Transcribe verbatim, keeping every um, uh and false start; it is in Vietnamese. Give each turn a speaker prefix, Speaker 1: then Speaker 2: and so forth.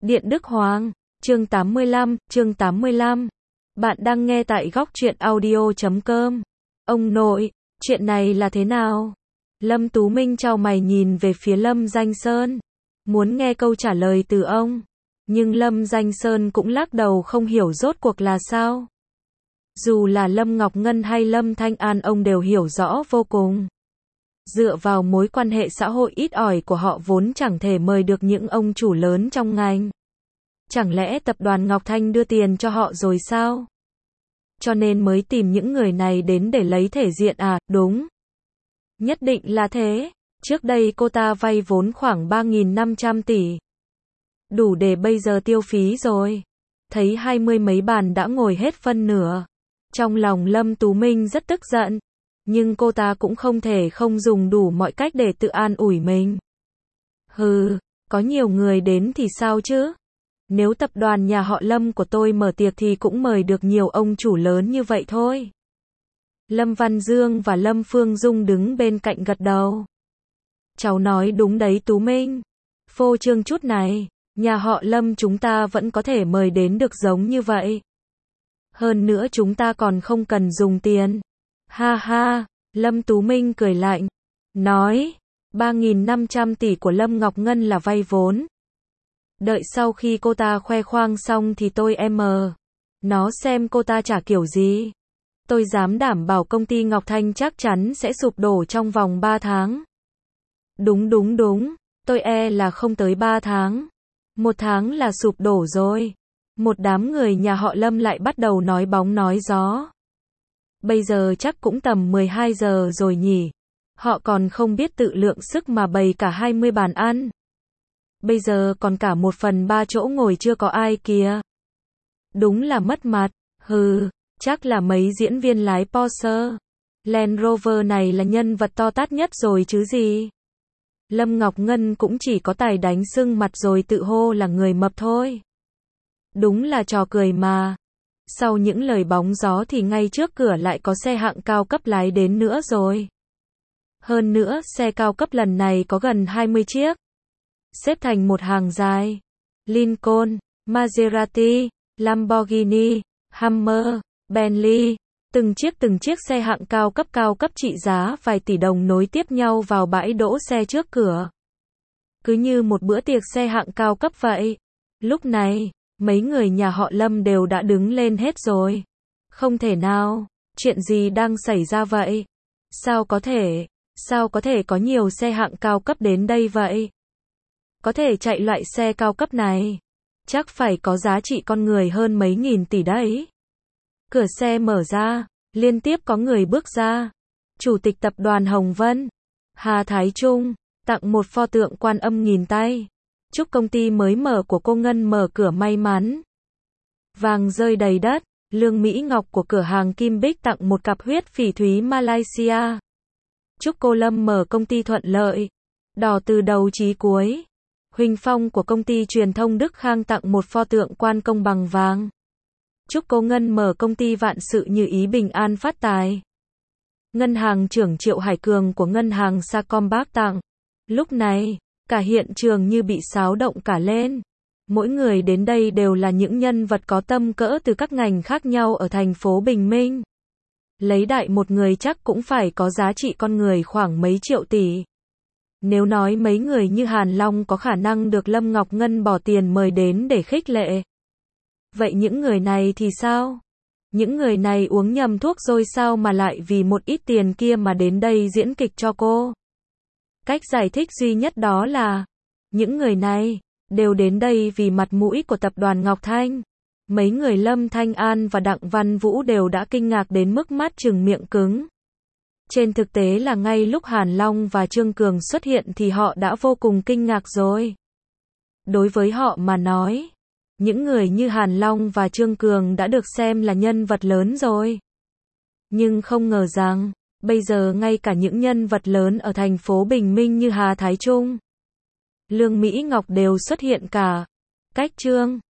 Speaker 1: Điện Đức Hoàng, chương tám mươi lăm, chương tám mươi lăm. Bạn đang nghe tại góc truyện audio chấm com. Ông nội, chuyện này là thế nào? Lâm Tú Minh chau mày nhìn về phía Lâm Danh Sơn, muốn nghe câu trả lời từ ông. Nhưng Lâm Danh Sơn cũng lắc đầu không hiểu rốt cuộc là sao. Dù là Lâm Ngọc Ngân hay Lâm Thanh An ông đều hiểu rõ vô cùng. Dựa vào mối quan hệ xã hội ít ỏi của họ vốn chẳng thể mời được những ông chủ lớn trong ngành. Chẳng lẽ tập đoàn Ngọc Thanh đưa tiền cho họ rồi sao? Cho nên mới tìm những người này đến để lấy thể diện à? Đúng. Nhất định là thế. Trước đây cô ta vay vốn khoảng ba nghìn năm trăm tỷ. Đủ để bây giờ tiêu phí rồi. Thấy hai mươi mấy bàn đã ngồi hết phân nửa. Trong lòng Lâm Tú Minh rất tức giận. Nhưng cô ta cũng không thể không dùng đủ mọi cách để tự an ủi mình. Hừ, có nhiều người đến thì sao chứ? Nếu tập đoàn nhà họ Lâm của tôi mở tiệc thì cũng mời được nhiều ông chủ lớn như vậy thôi. Lâm Văn Dương và Lâm Phương Dung đứng bên cạnh gật đầu. Cháu nói đúng đấy Tú Minh. Phô trương chút này, nhà họ Lâm chúng ta vẫn có thể mời đến được giống như vậy. Hơn nữa chúng ta còn không cần dùng tiền. Ha ha, Lâm Tú Minh cười lạnh, nói, ba nghìn năm trăm tỷ của Lâm Ngọc Ngân là vay vốn. Đợi sau khi cô ta khoe khoang xong thì tôi em nó xem cô ta trả kiểu gì. Tôi dám đảm bảo công ty Ngọc Thanh chắc chắn sẽ sụp đổ trong vòng ba tháng. Đúng đúng đúng, tôi e là không tới ba tháng. Một tháng là sụp đổ rồi. Một đám người nhà họ Lâm lại bắt đầu nói bóng nói gió. Bây giờ chắc cũng tầm mười hai giờ rồi nhỉ. Họ còn không biết tự lượng sức mà bày cả hai mươi bàn ăn. Bây giờ còn cả một phần ba chỗ ngồi chưa có ai kìa. Đúng là mất mặt. Hừ, chắc là mấy diễn viên lái Porsche, Land Rover này là nhân vật to tát nhất rồi chứ gì. Lâm Ngọc Ngân cũng chỉ có tài đánh sưng mặt rồi tự hô là người mập thôi. Đúng là trò cười mà. Sau những lời bóng gió thì ngay trước cửa lại có xe hạng cao cấp lái đến nữa rồi. Hơn nữa, xe cao cấp lần này có gần hai mươi chiếc. Xếp thành một hàng dài. Lincoln, Maserati, Lamborghini, Hummer, Bentley. Từng chiếc từng chiếc xe hạng cao cấp cao cấp trị giá vài tỷ đồng nối tiếp nhau vào bãi đỗ xe trước cửa. Cứ như một bữa tiệc xe hạng cao cấp vậy. Lúc này, mấy người nhà họ Lâm đều đã đứng lên hết rồi. Không thể nào, chuyện gì đang xảy ra vậy? Sao có thể, sao có thể có nhiều xe hạng cao cấp đến đây vậy? Có thể chạy loại xe cao cấp này, chắc phải có giá trị con người hơn mấy nghìn tỷ đấy. Cửa xe mở ra, liên tiếp có người bước ra. Chủ tịch tập đoàn Hồng Vân, Hà Thái Trung, tặng một pho tượng Quan Âm nghìn tay. Chúc công ty mới mở của cô Ngân mở cửa may mắn. Vàng rơi đầy đất, Lương Mỹ Ngọc của cửa hàng Kim Bích tặng một cặp huyết phỉ thúy Malaysia. Chúc cô Lâm mở công ty thuận lợi, đỏ từ đầu chí cuối. Huỳnh Phong của công ty truyền thông Đức Khang tặng một pho tượng Quan Công bằng vàng. Chúc cô Ngân mở công ty vạn sự như ý bình an phát tài. Ngân hàng trưởng Triệu Hải Cường của ngân hàng Sacombank tặng. Lúc này, cả hiện trường như bị xáo động cả lên. Mỗi người đến đây đều là những nhân vật có tâm cỡ từ các ngành khác nhau ở thành phố Bình Minh. Lấy đại một người chắc cũng phải có giá trị con người khoảng mấy triệu tỷ. Nếu nói mấy người như Hàn Long có khả năng được Lâm Ngọc Ngân bỏ tiền mời đến để khích lệ. Vậy những người này thì sao? Những người này uống nhầm thuốc rồi sao mà lại vì một ít tiền kia mà đến đây diễn kịch cho cô? Cách giải thích duy nhất đó là, những người này đều đến đây vì mặt mũi của tập đoàn Ngọc Thanh. Mấy người Lâm Thanh An và Đặng Văn Vũ đều đã kinh ngạc đến mức mắt trừng miệng cứng. Trên thực tế là ngay lúc Hàn Long và Trương Cường xuất hiện thì họ đã vô cùng kinh ngạc rồi. Đối với họ mà nói, những người như Hàn Long và Trương Cường đã được xem là nhân vật lớn rồi. Nhưng không ngờ rằng, bây giờ ngay cả những nhân vật lớn ở thành phố Bình Minh như Hà Thái Trung, Lương Mỹ Ngọc đều xuất hiện cả. Cách Trương